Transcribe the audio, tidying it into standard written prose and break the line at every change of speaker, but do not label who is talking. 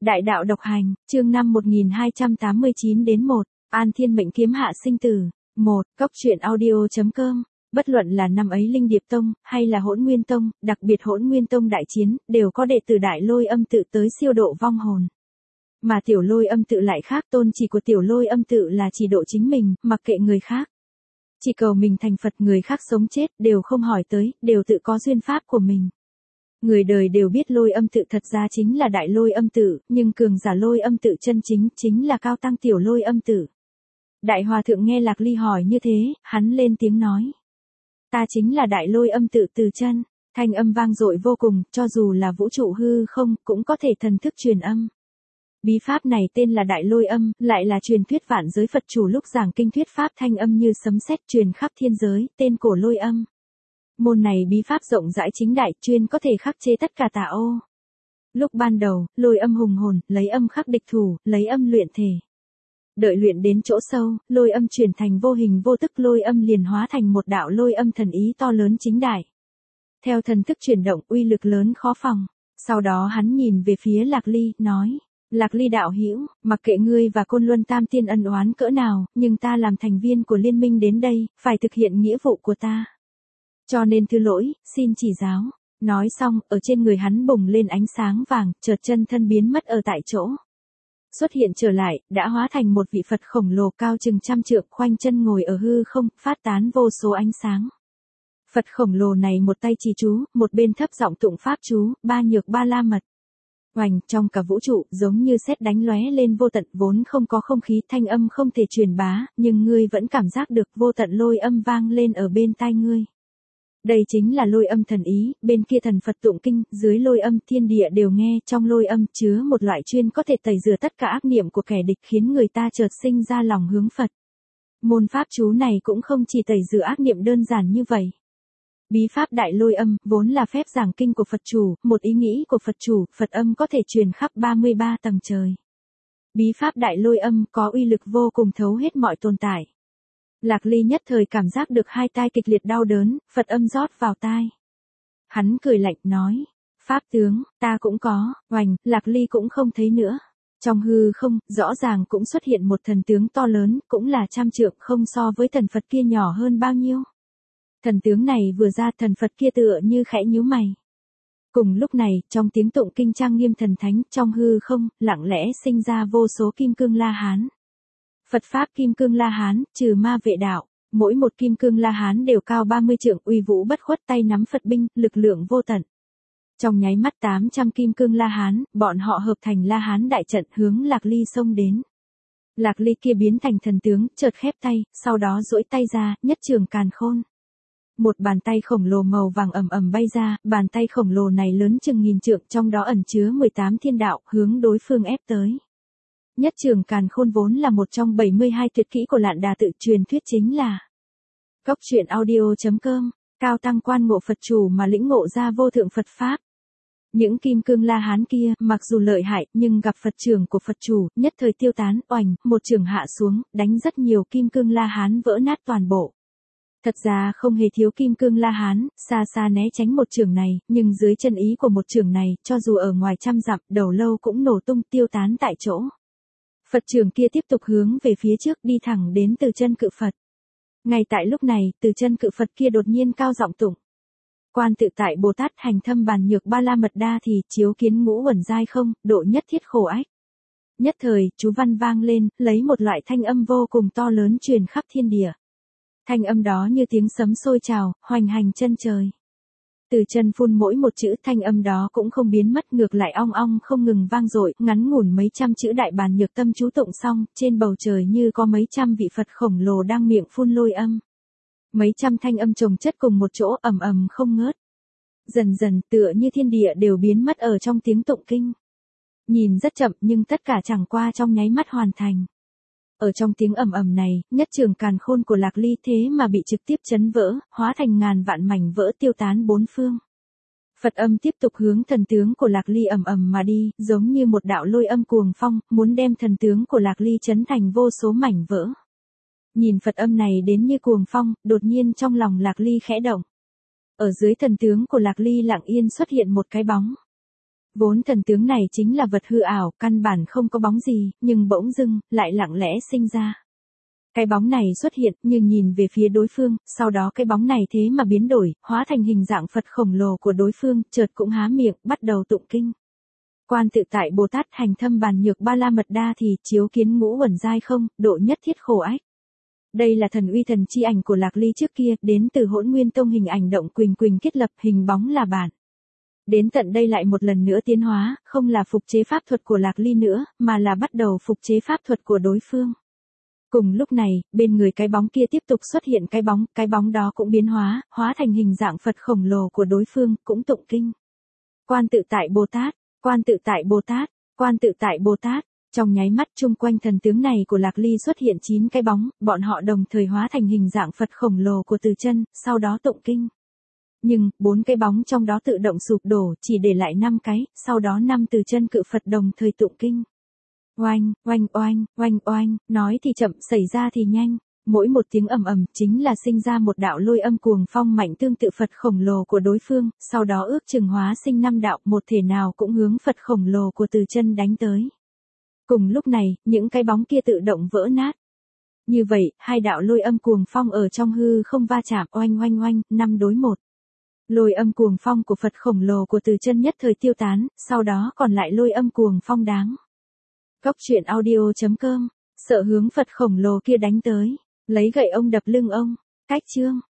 Đại đạo độc hành, chương 5 1289 đến 1, An Thiên mệnh kiếm hạ sinh tử. 1. Cốc truyện audio.com. Bất luận là năm ấy Linh Điệp Tông, hay là Hỗn Nguyên Tông, đặc biệt Hỗn Nguyên Tông đại chiến, đều có đệ tử Đại Lôi Âm tự tới siêu độ vong hồn. Mà Tiểu Lôi Âm tự lại khác, tôn chỉ của Tiểu Lôi Âm tự là chỉ độ chính mình, mặc kệ người khác. Chỉ cầu mình thành Phật, người khác sống chết, đều không hỏi tới, đều tự có duyên pháp của mình. Người đời đều biết Lôi Âm tự thật ra chính là Đại Lôi Âm tự, nhưng cường giả Lôi Âm tự chân chính là cao tăng Tiểu Lôi Âm tự. Đại Hòa Thượng nghe Lạc Ly hỏi như thế, hắn lên tiếng nói. Ta chính là Đại Lôi Âm tự từ chân, thanh âm vang dội vô cùng, cho dù là vũ trụ hư không, cũng có thể thần thức truyền âm. Bí pháp này tên là Đại Lôi Âm, lại là truyền thuyết vạn giới Phật chủ lúc giảng kinh thuyết pháp thanh âm như sấm sét truyền khắp thiên giới, tên cổ Lôi Âm. Môn này bí pháp rộng rãi chính đại, chuyên có thể khắc chế tất cả tà ô. Lúc ban đầu, Lôi Âm hùng hồn, lấy âm khắc địch thủ, lấy âm luyện thể. Đợi luyện đến chỗ sâu, Lôi Âm chuyển thành vô hình vô tức, Lôi Âm liền hóa thành một đạo Lôi Âm thần ý to lớn chính đại. Theo thần thức chuyển động, uy lực lớn khó phòng. Sau đó hắn nhìn về phía Lạc Ly, nói: Lạc Ly đạo hữu, mặc kệ ngươi và Côn Luân Tam Tiên ân oán cỡ nào, nhưng ta làm thành viên của liên minh đến đây, phải thực hiện nghĩa vụ của ta. Cho nên thứ lỗi, xin chỉ giáo. Nói xong, ở trên người hắn bùng lên ánh sáng vàng, chợt chân thân biến mất ở tại chỗ. Xuất hiện trở lại, đã hóa thành một vị Phật khổng lồ cao chừng 100 trượng, khoanh chân ngồi ở hư không, phát tán vô số ánh sáng. Phật khổng lồ này một tay trì chú, một bên thấp giọng tụng pháp chú, ba nhược ba la mật. Oành, trong cả vũ trụ, giống như sét đánh lóe lên vô tận, vốn không có không khí, thanh âm không thể truyền bá, nhưng ngươi vẫn cảm giác được vô tận lôi âm vang lên ở bên tai ngươi. Đây chính là Lôi Âm thần ý, bên kia thần Phật tụng kinh, dưới Lôi Âm thiên địa đều nghe, trong Lôi Âm chứa một loại chuyên có thể tẩy rửa tất cả ác niệm của kẻ địch, khiến người ta chợt sinh ra lòng hướng Phật. Môn pháp chú này cũng không chỉ tẩy rửa ác niệm đơn giản như vậy. Bí pháp Đại Lôi Âm vốn là phép giảng kinh của Phật chủ, một ý nghĩ của Phật chủ, Phật âm có thể truyền khắp 33 tầng trời. Bí pháp Đại Lôi Âm có uy lực vô cùng thấu hết mọi tồn tại. Lạc Ly nhất thời cảm giác được hai tai kịch liệt đau đớn, Phật âm rót vào tai. Hắn cười lạnh nói: Pháp tướng, ta cũng có. Oành, Lạc Ly cũng không thấy nữa. Trong hư không, rõ ràng cũng xuất hiện một thần tướng to lớn, cũng là 100 trượng, không so với thần Phật kia nhỏ hơn bao nhiêu. Thần tướng này vừa ra, thần Phật kia tựa như khẽ nhíu mày. Cùng lúc này, trong tiếng tụng kinh trang nghiêm thần thánh, trong hư không, lặng lẽ sinh ra vô số kim cương La Hán. Phật pháp kim cương La Hán, trừ ma vệ đạo, mỗi một kim cương La Hán đều cao 30 trượng, uy vũ bất khuất, tay nắm Phật binh, lực lượng vô tận. Trong nháy mắt 800 kim cương La Hán, bọn họ hợp thành La Hán đại trận, hướng Lạc Ly xông đến. Lạc Ly kia biến thành thần tướng, chợt khép tay, sau đó duỗi tay ra, nhất trường càn khôn. Một bàn tay khổng lồ màu vàng ầm ầm bay ra, bàn tay khổng lồ này lớn chừng 1000 trượng, trong đó ẩn chứa 18 thiên đạo, hướng đối phương ép tới. Nhất trường càn khôn vốn là một trong 72 tuyệt kỹ của Lạn Đà tự, truyền thuyết chính là Cốc truyện audio.com, cao tăng quan ngộ Phật chủ mà lĩnh ngộ ra vô thượng Phật pháp. Những kim cương La Hán kia, mặc dù lợi hại, nhưng gặp Phật trường của Phật chủ, nhất thời tiêu tán, oành, một trường hạ xuống, đánh rất nhiều kim cương La Hán vỡ nát toàn bộ. Thật ra không hề thiếu kim cương La Hán, xa xa né tránh một trường này, nhưng dưới chân ý của một trường này, cho dù ở ngoài 100 dặm, đầu lâu cũng nổ tung tiêu tán tại chỗ. Phật trường kia tiếp tục hướng về phía trước, đi thẳng đến Từ Chân Cự Phật. Ngay tại lúc này, Từ Chân Cự Phật kia đột nhiên cao giọng tụng: Quan tự tại Bồ Tát hành thâm bàn nhược ba la mật đa thì, chiếu kiến ngũ uẩn giai không, độ nhất thiết khổ ách. Nhất thời, chú văn vang lên, lấy một loại thanh âm vô cùng to lớn truyền khắp thiên địa. Thanh âm đó như tiếng sấm sôi trào, hoành hành chân trời. Từ Chân phun mỗi một chữ, thanh âm đó cũng không biến mất, ngược lại ong ong không ngừng vang dội, ngắn ngủn mấy trăm chữ đại bàn nhược tâm chú tụng xong, trên bầu trời như có mấy trăm vị Phật khổng lồ đang miệng phun lôi âm. Mấy trăm thanh âm chồng chất cùng một chỗ, ầm ầm không ngớt. Dần dần, tựa như thiên địa đều biến mất ở trong tiếng tụng kinh. Nhìn rất chậm, nhưng tất cả chẳng qua trong nháy mắt hoàn thành. Ở trong tiếng ầm ầm này, nhất trường càn khôn của Lạc Ly thế mà bị trực tiếp chấn vỡ, hóa thành ngàn vạn mảnh vỡ tiêu tán bốn phương. Phật âm tiếp tục hướng thần tướng của Lạc Ly ầm ầm mà đi, giống như một đạo lôi âm cuồng phong, muốn đem thần tướng của Lạc Ly chấn thành vô số mảnh vỡ. Nhìn Phật âm này đến như cuồng phong, đột nhiên trong lòng Lạc Ly khẽ động. Ở dưới thần tướng của Lạc Ly lặng yên xuất hiện một cái bóng. Vốn thần tướng này chính là vật hư ảo, căn bản không có bóng gì, nhưng bỗng dưng, lại lặng lẽ sinh ra. Cái bóng này xuất hiện, nhưng nhìn về phía đối phương, sau đó cái bóng này thế mà biến đổi, hóa thành hình dạng Phật khổng lồ của đối phương, chợt cũng há miệng, bắt đầu tụng kinh. Quan tự tại Bồ Tát hành thâm bàn nhược ba la mật đa thì chiếu kiến ngũ uẩn giai không, độ nhất thiết khổ ách. Đây là thần uy thần chi ảnh của Lạc Ly trước kia, đến từ Hỗn Nguyên Tông hình ảnh động quỳnh quỳnh kết lập, hình bóng là bản. Đến tận đây lại một lần nữa tiến hóa, không là phục chế pháp thuật của Lạc Ly nữa, mà là bắt đầu phục chế pháp thuật của đối phương. Cùng lúc này, bên người cái bóng kia tiếp tục xuất hiện cái bóng đó cũng biến hóa, hóa thành hình dạng Phật khổng lồ của đối phương, cũng tụng kinh. Quan tự tại Bồ Tát, quan tự tại Bồ Tát, quan tự tại Bồ Tát. Trong nháy mắt chung quanh thần tướng này của Lạc Ly xuất hiện 9 cái bóng, bọn họ đồng thời hóa thành hình dạng Phật khổng lồ của Từ Chân, sau đó tụng kinh. Nhưng, 4 cái bóng trong đó tự động sụp đổ, chỉ để lại 5 cái, sau đó 5 Từ Chân cự Phật đồng thời tụng kinh. Oanh, oanh oanh, oanh oanh, nói thì chậm, xảy ra thì nhanh. Mỗi một tiếng ầm ầm chính là sinh ra một đạo lôi âm cuồng phong mạnh tương tự Phật khổng lồ của đối phương, sau đó ước chừng hóa sinh 5 đạo, một thể nào cũng hướng Phật khổng lồ của Từ Chân đánh tới. Cùng lúc này, những cái bóng kia tự động vỡ nát. Như vậy, hai đạo lôi âm cuồng phong ở trong hư không va chạm, oanh oanh oanh, 5 đối 1. Lôi âm cuồng phong của Phật khổng lồ của Từ Chân nhất thời tiêu tán, sau đó còn lại lôi âm cuồng phong đáng. Cốc truyện audio.com, sợ hướng Phật khổng lồ kia đánh tới, lấy gậy ông đập lưng ông. Cách chương